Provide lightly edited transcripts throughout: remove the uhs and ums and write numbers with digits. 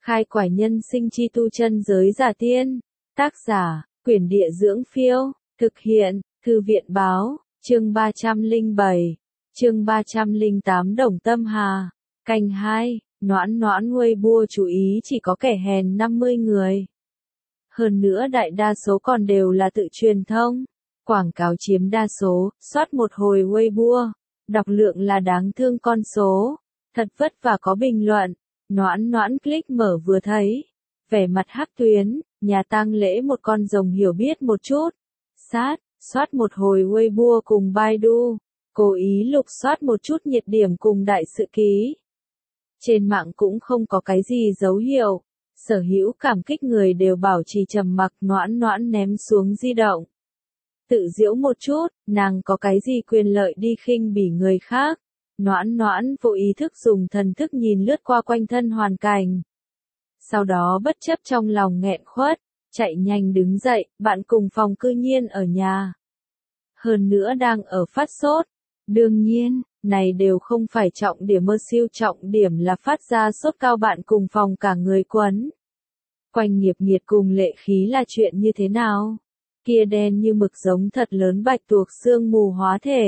Khai quải nhân sinh chi tu chân giới giả tiên. Tác giả, Quyển Địa Dưỡng Phiêu. Thực hiện, Thư viện Báo. Chương 307. Chương 308 Đồng Tâm Hà. Canh 2. Noãn Weibo chú ý chỉ có kẻ hèn 50 người. Hơn nữa đại đa số còn đều là tự truyền thông. Quảng cáo chiếm đa số, soát một hồi Weibo. Đọc lượng là đáng thương con số. Thật vất vả có bình luận. Noãn click mở vừa thấy. Vẻ mặt hắc tuyến, nhà tang lễ một con rồng hiểu biết một chút. Soát một hồi Weibo cùng Baidu. Cố ý lục soát một chút nhiệt điểm cùng đại sự ký. Trên mạng cũng không có cái gì dấu hiệu. Sở hữu cảm kích người đều bảo trì trầm mặc. Noãn ném xuống di động. Tự giễu một chút, nàng có cái gì quyền lợi đi khinh bỉ người khác. Noãn vô ý thức dùng thần thức nhìn lướt qua quanh thân hoàn cảnh. Sau đó bất chấp trong lòng nghẹn khuất, chạy nhanh đứng dậy, bạn cùng phòng cư nhiên ở nhà. Hơn nữa đang ở phát sốt. Đương nhiên, này đều không phải trọng điểm, mơ siêu trọng điểm là phát ra sốt cao, bạn cùng phòng cả người quấn. Quanh nghiệp nghiệt cùng lệ khí là chuyện như thế nào? Kia đen như mực giống thật lớn bạch tuộc sương mù hóa thể.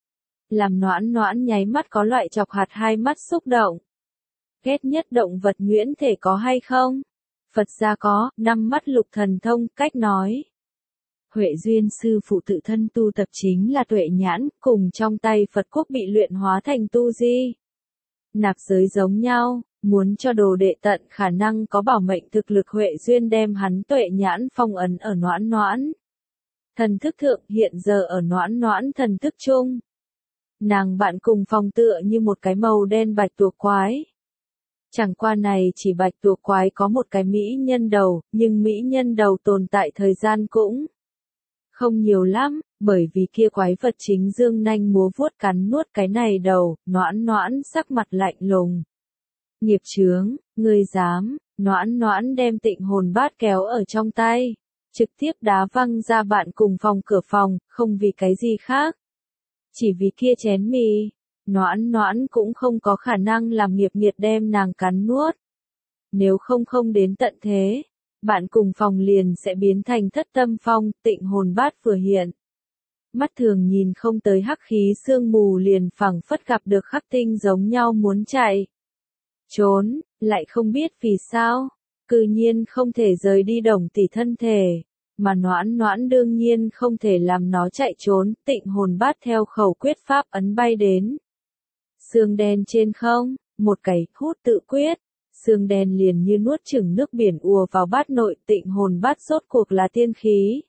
Làm noãn nháy mắt có loại chọc hạt hai mắt xúc động. Ghét nhất động vật nhuyễn thể có hay không? Phật gia có, 5 mắt lục thần thông, cách nói. Huệ Duyên sư phụ tự thân tu tập chính là tuệ nhãn, cùng trong tay Phật quốc bị luyện hóa thành tu di. Nạp giới giống nhau, muốn cho đồ đệ tận khả năng có bảo mệnh thực lực, Huệ Duyên đem hắn tuệ nhãn phong ấn ở noãn. Thần thức thượng hiện giờ ở noãn thần thức chung. Nàng bạn cùng phòng tựa như một cái màu đen bạch tuộc quái. Chẳng qua này chỉ bạch tuộc quái có một cái mỹ nhân đầu, nhưng mỹ nhân đầu tồn tại thời gian cũng không nhiều lắm, bởi vì kia quái vật chính dương nanh múa vuốt cắn nuốt cái này đầu. Noãn sắc mặt lạnh lùng. Nghiệp chướng, ngươi dám? Noãn đem Tịnh Hồn Bát kéo ở trong tay, trực tiếp đá văng ra bạn cùng phòng cửa phòng, không vì cái gì khác. Chỉ vì kia chén mì. Noãn cũng không có khả năng làm nghiệp nghiệt đem nàng cắn nuốt. Nếu không đến tận thế, bạn cùng phòng liền sẽ biến thành Thất Tâm Phong. Tịnh Hồn Bát vừa hiện. Mắt thường nhìn không tới hắc khí sương mù liền phảng phất gặp được khắc tinh giống nhau muốn chạy. Trốn, lại không biết vì sao. Cư nhiên không thể rời đi Đồng tỷ thân thể. Mà noãn đương nhiên không thể làm nó chạy trốn. Tịnh Hồn Bát theo khẩu quyết pháp ấn bay đến. Xương đen trên không, một cái hút tự quyết. Xương đen liền như nuốt chửng nước biển ùa vào bát nội. Tịnh Hồn Bát rốt cuộc là tiên khí.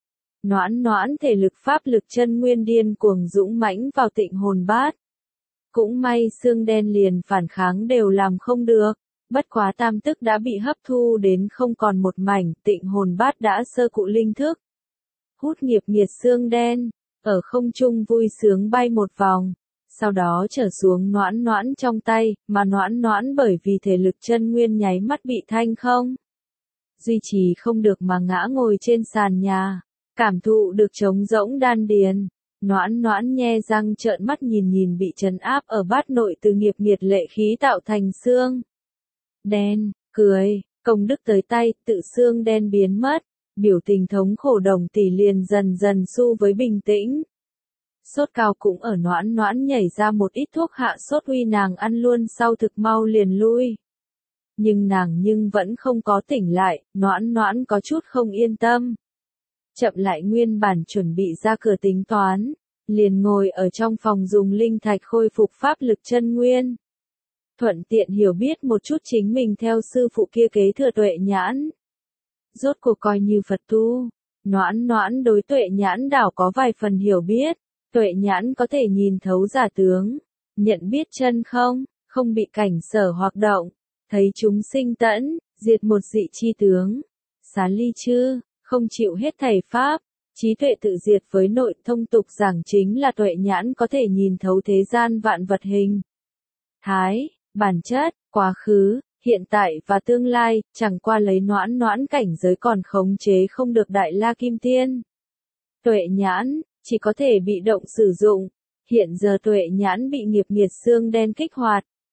Noãn thể lực pháp lực chân nguyên điên cuồng dũng mãnh vào Tịnh Hồn Bát. Cũng may xương đen liền phản kháng đều làm không được. Bất quá tam tức đã bị hấp thu đến không còn một mảnh. Tịnh Hồn Bát đã sơ cụ linh thức. Hút nghiệp nghiệt xương đen, ở không trung vui sướng bay một vòng. Sau đó trở xuống noãn trong tay, mà noãn bởi vì thể lực chân nguyên nháy mắt bị thanh không. Duy trì không được mà ngã ngồi trên sàn nhà. Cảm thụ được trống rỗng đan điền. Noãn nhe răng trợn mắt nhìn bị trấn áp ở bát nội từ nghiệp nghiệt lệ khí tạo thành xương đen, cười, công đức tới tay, tự xương đen biến mất. Biểu tình thống khổ Đồng tỷ liền dần xu với bình tĩnh. Sốt cao cũng ở noãn nhảy ra một ít thuốc hạ sốt uy nàng ăn luôn, sau thực mau liền lui. Nhưng nàng vẫn không có tỉnh lại. Noãn có chút không yên tâm. Chậm lại nguyên bản chuẩn bị ra cửa tính toán, liền ngồi ở trong phòng dùng linh thạch khôi phục pháp lực chân nguyên. Thuận tiện hiểu biết một chút chính mình theo sư phụ kia kế thừa tuệ nhãn. Rốt cuộc coi như Phật tu, noãn đối tuệ nhãn đảo có vài phần hiểu biết. Tuệ nhãn có thể nhìn thấu giả tướng, nhận biết chân không bị cảnh sở hoặc động, thấy chúng sinh tẫn, diệt một dị chi tướng. Xá ly chư, không chịu hết thầy pháp, trí tuệ tự diệt với nội. Thông tục giảng chính là tuệ nhãn có thể nhìn thấu thế gian vạn vật hình thái, bản chất, quá khứ, hiện tại và tương lai. Chẳng qua lấy noãn cảnh giới còn khống chế không được Đại La Kim Tiên. Tuệ nhãn chỉ có thể bị động sử dụng. Hiện giờ tuệ nhãn bị nghiệp nghiệt xương đen kích hoạt,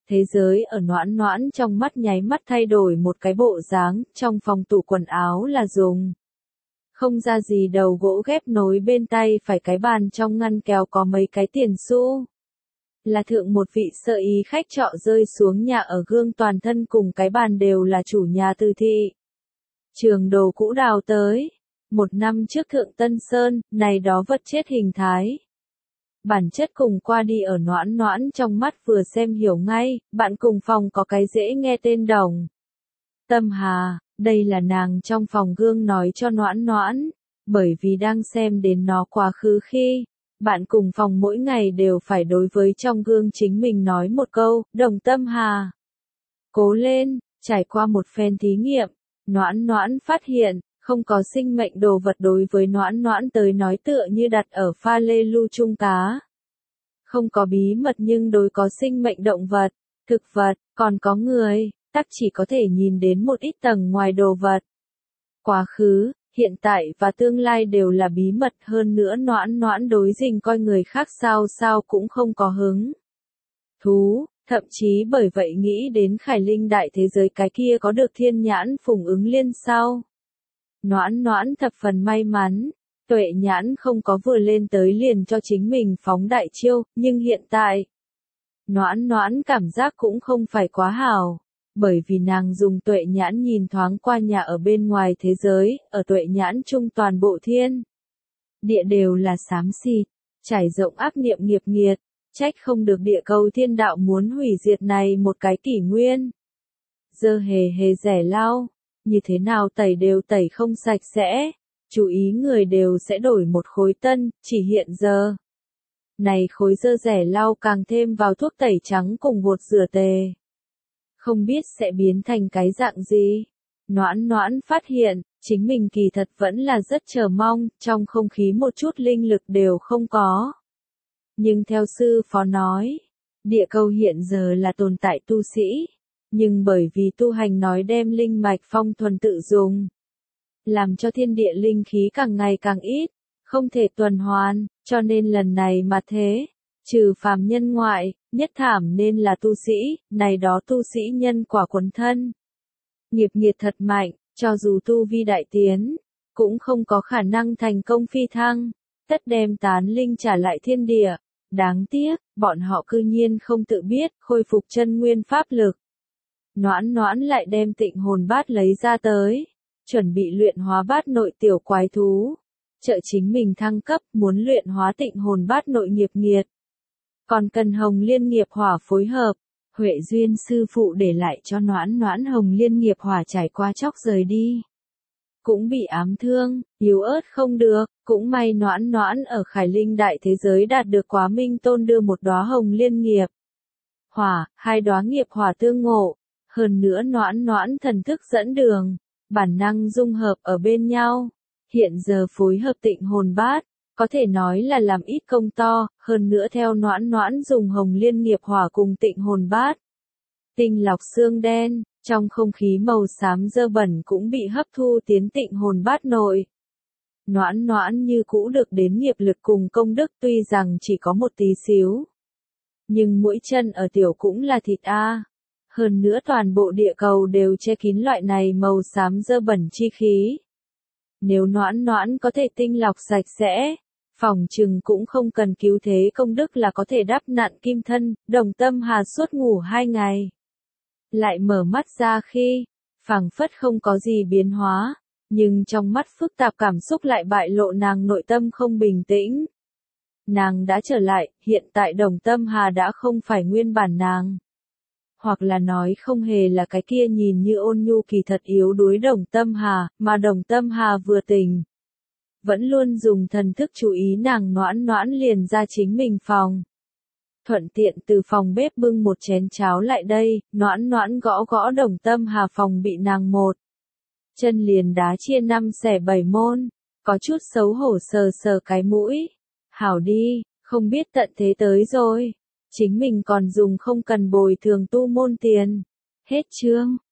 Thế giới ở Noãn Noãn trong mắt nháy mắt thay đổi một cái bộ dáng, trong phòng tủ quần áo là dùng không ra gì đầu gỗ ghép nối bên tay phải, cái bàn trong ngăn kéo có mấy cái tiền xu. Là thượng một vị sơ ý khách trọ rơi xuống nhà ở gương toàn thân cùng cái bàn đều là chủ nhà từ thị trường đồ cũ đào tới. 1 năm trước thượng Tân Sơn, này đó vật chết hình thái. Bản chất cùng qua đi ở Noãn Noãn trong mắt vừa xem hiểu ngay, bạn cùng phòng có cái dễ nghe tên Đồng Tâm Hà, đây là nàng trong phòng gương nói cho Noãn Noãn, bởi vì đang xem đến nó quá khứ khi, bạn cùng phòng mỗi ngày đều phải đối với trong gương chính mình nói một câu, Đồng Tâm Hà. Cố lên, trải qua một phen thí nghiệm, Noãn Noãn phát hiện, không có sinh mệnh đồ vật đối với Noãn Noãn tới nói tựa như đặt ở pha lê lu chung cá. Không có bí mật nhưng đối có sinh mệnh động vật, thực vật, còn có người, tắc chỉ có thể nhìn đến một ít tầng ngoài đồ vật. Quá khứ, hiện tại và tương lai đều là bí mật, hơn nữa Noãn Noãn đối Dình coi người khác sao cũng không có hứng thú, thậm chí bởi vậy nghĩ đến Khải Linh đại thế giới cái kia có được thiên nhãn phùng ứng liên sau. Noãn Noãn thập phần may mắn, tuệ nhãn không có vừa lên tới liền cho chính mình phóng đại chiêu, nhưng hiện tại, Noãn Noãn cảm giác cũng không phải quá hảo, bởi vì nàng dùng tuệ nhãn nhìn thoáng qua nhà ở bên ngoài thế giới, ở tuệ nhãn chung toàn bộ thiên địa đều là xám xịt, trải rộng ác niệm nghiệp nghiệt, trách không được địa cầu thiên đạo muốn hủy diệt này một cái kỷ nguyên. Dơ hề hề rẻ lau, như thế nào tẩy đều tẩy không sạch sẽ, chú ý người đều sẽ đổi một khối tân, chỉ hiện giờ. Này khối dơ rẻ lau càng thêm vào thuốc tẩy trắng cùng bột rửa tề. Không biết sẽ biến thành cái dạng gì. Noãn Noãn phát hiện, chính mình kỳ thật vẫn là rất chờ mong, trong không khí một chút linh lực đều không có. Nhưng theo sư phó nói, địa cầu hiện giờ là tồn tại tu sĩ, nhưng bởi vì tu hành nói đem linh mạch phong thuần tự dùng, làm cho thiên địa linh khí càng ngày càng ít, không thể tuần hoàn, cho nên lần này mà thế, trừ phàm nhân ngoại, nhất thảm nên là tu sĩ, này đó tu sĩ nhân quả quấn thân. Nghiệp nghiệt thật mạnh, cho dù tu vi đại tiến, cũng không có khả năng thành công phi thăng, tất đem tán linh trả lại thiên địa. Đáng tiếc, bọn họ cư nhiên không tự biết, khôi phục chân nguyên pháp lực. Noãn Noãn lại đem tịnh hồn bát lấy ra tới, chuẩn bị luyện hóa bát nội tiểu quái thú. Trợ chính mình thăng cấp, muốn luyện hóa tịnh hồn bát nội nghiệp nghiệt. Còn cần Hồng Liên nghiệp hỏa phối hợp. Huệ Duyên sư phụ để lại cho Noãn Noãn Hồng Liên nghiệp hỏa trải qua chóc rời đi. Cũng bị ám thương, yếu ớt không được, cũng may Noãn Noãn ở Khải Linh đại thế giới đạt được Quá Minh Tôn đưa một đóa Hồng Liên nghiệp hỏa, 2 đóa nghiệp hỏa tương ngộ, hơn nữa Noãn Noãn thần thức dẫn đường, bản năng dung hợp ở bên nhau, hiện giờ phối hợp tịnh hồn bát, có thể nói là làm ít công to, hơn nữa theo Noãn Noãn dùng Hồng Liên nghiệp hỏa cùng tịnh hồn bát. Tinh lọc xương đen, trong không khí màu xám dơ bẩn cũng bị hấp thu tiến tịnh hồn bát nội. Noãn Noãn như cũ được đến nghiệp lực cùng công đức tuy rằng chỉ có một tí xíu. Nhưng mũi chân ở tiểu cũng là thịt a. Hơn nữa toàn bộ địa cầu đều che kín loại này màu xám dơ bẩn chi khí. Nếu Noãn Noãn có thể tinh lọc sạch sẽ, phòng trừng cũng không cần cứu thế công đức là có thể đắp nặn kim thân, Đồng Tâm Hà suốt ngủ 2 ngày. Lại mở mắt ra khi, phảng phất không có gì biến hóa, nhưng trong mắt phức tạp cảm xúc lại bại lộ nàng nội tâm không bình tĩnh. Nàng đã trở lại, hiện tại Đồng Tâm Hà đã không phải nguyên bản nàng. Hoặc là nói không hề là cái kia nhìn như ôn nhu kỳ thật yếu đuối Đồng Tâm Hà, mà Đồng Tâm Hà vừa tỉnh. Vẫn luôn dùng thần thức chú ý nàng Noãn Noãn liền ra chính mình phòng. Thuận tiện từ phòng bếp bưng một chén cháo lại đây, Noãn Noãn gõ gõ Đồng Tâm Hà phòng bị nàng một chân liền đá chia 5 xẻ 7 môn, có chút xấu hổ sờ sờ cái mũi. Hảo đi, không biết tận thế tới rồi, chính mình còn dùng không cần bồi thường tu môn tiền. Hết chương.